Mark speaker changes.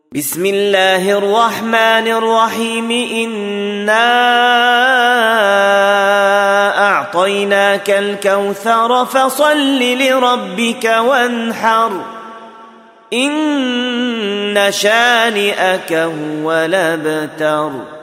Speaker 1: بسم الله الرحمن الرحيم. إنا أعطيناك الكوثر فصل لربك وانحر إن شانئك هو الأبتر.